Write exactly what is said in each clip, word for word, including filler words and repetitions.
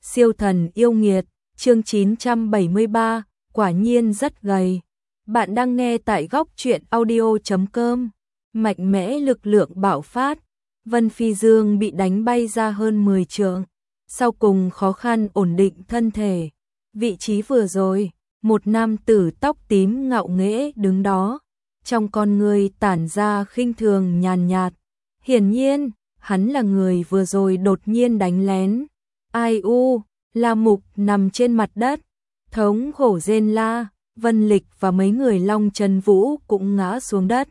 Siêu thần yêu nghiệt, chương chín trăm bảy mươi ba, quả nhiên rất gầy. Bạn đang nghe tại góc truyện audio chấm com. Mạnh mẽ lực lượng bạo phát, Vân Phi Dương bị đánh bay ra hơn mười trượng, sau cùng khó khăn ổn định thân thể. Vị trí vừa rồi, một nam tử tóc tím ngạo nghễ đứng đó, trong con người tản ra khinh thường nhàn nhạt. Hiển nhiên, hắn là người vừa rồi đột nhiên đánh lén. Ai u, La Mục nằm trên mặt đất, thống khổ rên la, Vân Lịch và mấy người Long Trần Vũ cũng ngã xuống đất.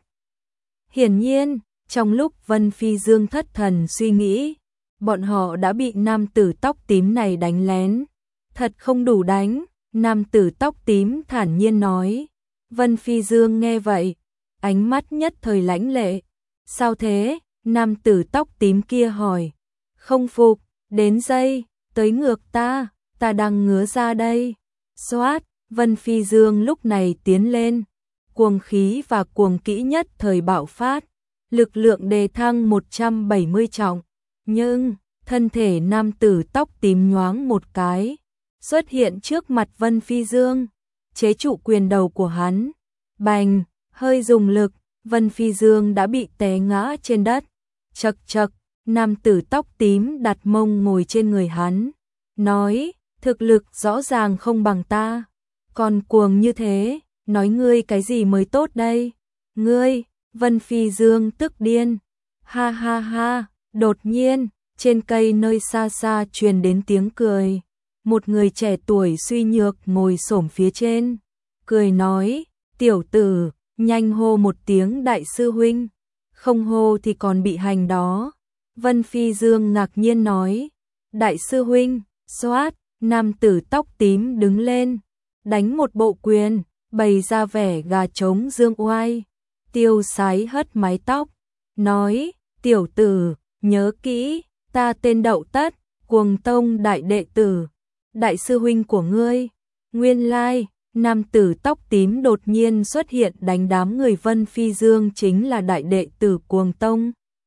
Hiển nhiên, trong lúc Vân Phi Dương thất thần suy nghĩ, bọn họ đã bị nam tử tóc tím này đánh lén. Thật không đủ đánh, nam tử tóc tím thản nhiên nói. Vân Phi Dương nghe vậy, ánh mắt nhất thời lãnh lệ. Sao thế? Nam tử tóc tím kia hỏi. Không phục, đến giây, tới ngược ta, ta đang ngứa ra đây. Xoát, Vân Phi Dương lúc này tiến lên, cuồng khí và cuồng kỹ nhất thời bạo phát, lực lượng đề thăng một trăm bảy mươi trọng. Nhưng, thân thể nam tử tóc tím nhoáng một cái, xuất hiện trước mặt Vân Phi Dương, chế trụ quyền đầu của hắn. Bành, hơi dùng lực, Vân Phi Dương đã bị té ngã trên đất. Chậc chậc, nam tử tóc tím đặt mông ngồi trên người hắn, nói, thực lực rõ ràng không bằng ta, còn cuồng như thế, nói ngươi cái gì mới tốt đây? Ngươi, Vân Phi Dương tức điên. Ha ha ha, đột nhiên, trên cây nơi xa xa truyền đến tiếng cười. Một người trẻ tuổi suy nhược ngồi xổm phía trên, cười nói, tiểu tử, nhanh hô một tiếng đại sư huynh, không hô thì còn bị hành đó. Vân Phi Dương ngạc nhiên nói, đại sư huynh. Xoát, nam tử tóc tím đứng lên, đánh một bộ quyền, bày ra vẻ gà trống dương oai, tiêu sái hất mái tóc, nói, tiểu tử, nhớ kỹ, ta tên Đậu Tất, Cuồng Tông đại đệ tử, đại sư huynh của ngươi. Nguyên lai, nam tử tóc tím đột nhiên xuất hiện đánh đám người Vân Phi Dương chính là đại đệ tử Cuồng Tông.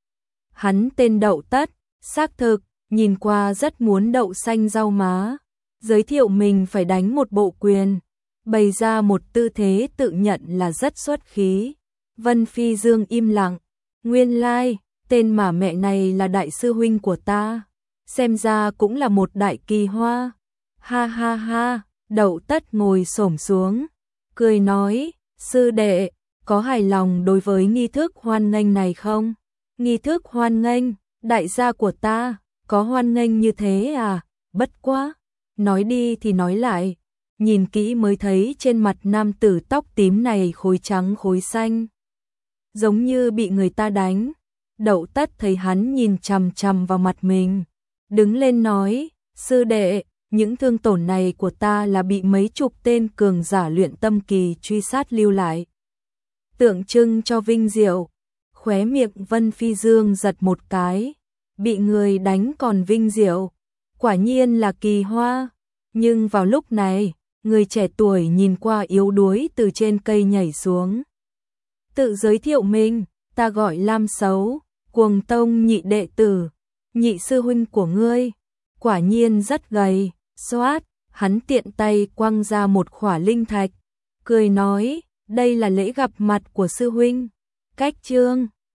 Hắn tên Đậu Tất, xác thực, nhìn qua rất muốn đậu xanh rau má, giới thiệu mình phải đánh một bộ quyền, bày ra một tư thế tự nhận là rất xuất khí. Vân Phi Dương im lặng, nguyên lai, tên mà mẹ này là đại sư huynh của ta, xem ra cũng là một đại kỳ hoa. Ha ha ha, Đậu Tất ngồi xổm xuống, cười nói, sư đệ, có hài lòng đối với nghi thức hoan nghênh này không? Nghi thức hoan nghênh, đại gia của ta, có hoan nghênh như thế à? Bất quá, nói đi thì nói lại, nhìn kỹ mới thấy trên mặt nam tử tóc tím này khối trắng khối xanh, giống như bị người ta đánh. Đậu Tất thấy hắn nhìn chằm chằm vào mặt mình, đứng lên nói, sư đệ, những thương tổn này của ta là bị mấy chục tên cường giả luyện tâm kỳ truy sát lưu lại, tượng trưng cho vinh diệu. Khóe miệng Vân Phi Dương giật một cái, bị người đánh còn vinh diệu, quả nhiên là kỳ hoa. Nhưng vào lúc này, người trẻ tuổi nhìn qua yếu đuối từ trên cây nhảy xuống, tự giới thiệu mình, ta gọi Lam Xấu, Cuồng Tông nhị đệ tử, nhị sư huynh của ngươi, quả nhiên rất gầy. Xoát, hắn tiện tay quăng ra một khỏa linh thạch, cười nói, đây là lễ gặp mặt của sư huynh. Cách chương